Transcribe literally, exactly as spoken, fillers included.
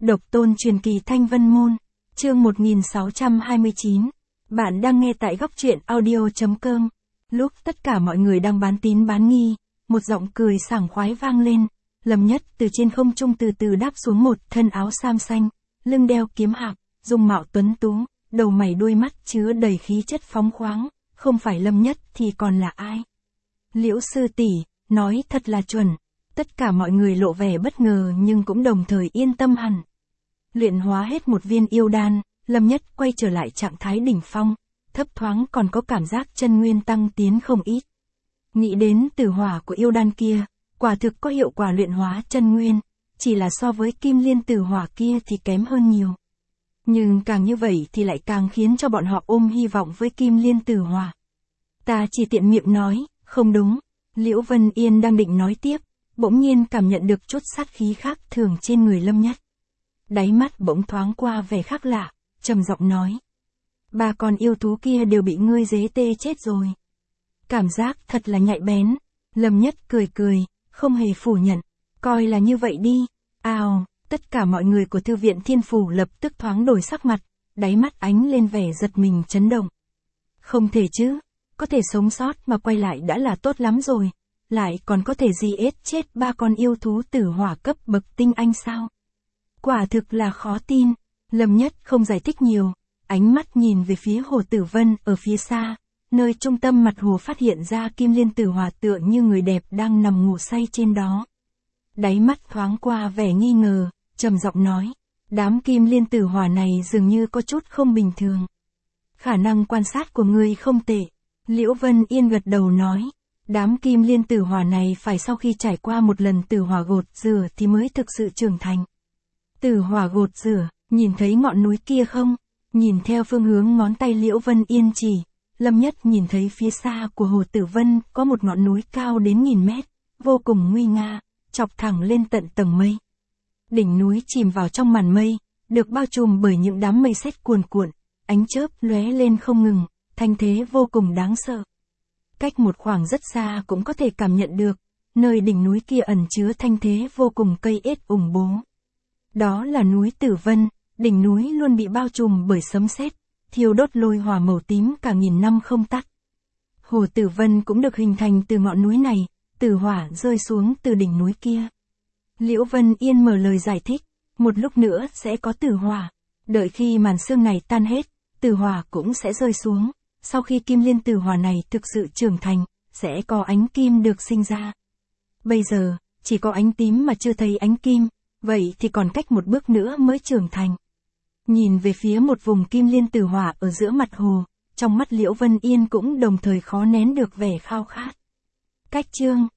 Độc tôn truyền kỳ Thanh Vân Môn, chương một nghìn sáu trăm hai mươi chín. Bạn đang nghe tại góc truyện audio chấm com. Lúc tất cả mọi người đang bán tín bán nghi, một giọng cười sảng khoái vang lên. Lâm Nhất từ trên không trung từ từ đáp xuống, một thân áo sam xanh, lưng đeo kiếm hạc, dung mạo tuấn tú, đầu mày đuôi mắt chứa đầy khí chất phóng khoáng. Không phải Lâm Nhất thì còn là ai? Liễu sư tỷ, nói thật là chuẩn. Tất cả mọi người lộ vẻ bất ngờ nhưng cũng đồng thời yên tâm hẳn. Luyện hóa hết một viên yêu đan, Lâm Nhất quay trở lại trạng thái đỉnh phong, thấp thoáng còn có cảm giác chân nguyên tăng tiến không ít. Nghĩ đến tử hỏa của yêu đan kia, quả thực có hiệu quả luyện hóa chân nguyên, chỉ là so với kim liên tử hỏa kia thì kém hơn nhiều. Nhưng càng như vậy thì lại càng khiến cho bọn họ ôm hy vọng với kim liên tử hỏa. Ta chỉ tiện miệng nói, không đúng. Liễu Vân Yên đang định nói tiếp, bỗng nhiên cảm nhận được chút sát khí khác thường trên người Lâm Nhất. Đáy mắt bỗng thoáng qua vẻ khác lạ, trầm giọng nói. Ba con yêu thú kia đều bị ngươi dế tê chết rồi. Cảm giác thật là nhạy bén. Lâm Nhất cười cười, không hề phủ nhận. Coi là như vậy đi. Ào, tất cả mọi người của thư viện Thiên Phủ lập tức thoáng đổi sắc mặt, đáy mắt ánh lên vẻ giật mình chấn động. Không thể chứ, có thể sống sót mà quay lại đã là tốt lắm rồi. Lại còn có thể gì ết chết ba con yêu thú tử hỏa cấp bậc tinh anh sao? Quả thực là khó tin. Lâm Nhất không giải thích nhiều, ánh mắt nhìn về phía Hồ Tử Vân ở phía xa, nơi trung tâm mặt hồ phát hiện ra kim liên tử hỏa tựa như người đẹp đang nằm ngủ say trên đó. Đáy mắt thoáng qua vẻ nghi ngờ, trầm giọng nói, đám kim liên tử hỏa này dường như có chút không bình thường. Khả năng quan sát của ngươi không tệ. Liễu Vân Yên gật đầu nói, đám kim liên tử hỏa này phải sau khi trải qua một lần tử hỏa gột rửa thì mới thực sự trưởng thành. Tử hỏa gột rửa, nhìn thấy ngọn núi kia không? Nhìn theo phương hướng ngón tay Liễu Vân Yên chỉ, Lâm Nhất nhìn thấy phía xa của Hồ Tử Vân có một ngọn núi cao đến nghìn mét, vô cùng nguy nga, chọc thẳng lên tận tầng mây. Đỉnh núi chìm vào trong màn mây, được bao trùm bởi những đám mây sét cuồn cuộn, ánh chớp lóe lên không ngừng, thanh thế vô cùng đáng sợ. Cách một khoảng rất xa cũng có thể cảm nhận được, nơi đỉnh núi kia ẩn chứa thanh thế vô cùng cây ết ủng bố. Đó là núi Tử Vân, đỉnh núi luôn bị bao trùm bởi sấm sét, thiêu đốt lôi hỏa màu tím cả nghìn năm không tắt. Hồ Tử Vân cũng được hình thành từ ngọn núi này, tử hỏa rơi xuống từ đỉnh núi kia. Liễu Vân Yên mở lời giải thích, một lúc nữa sẽ có tử hỏa, đợi khi màn sương này tan hết, tử hỏa cũng sẽ rơi xuống, sau khi kim liên tử hỏa này thực sự trưởng thành, sẽ có ánh kim được sinh ra. Bây giờ, chỉ có ánh tím mà chưa thấy ánh kim, vậy thì còn cách một bước nữa mới trưởng thành. Nhìn về phía một vùng kim liên tử hỏa ở giữa mặt hồ, trong mắt Liễu Vân Yên cũng đồng thời khó nén được vẻ khao khát. Cách chương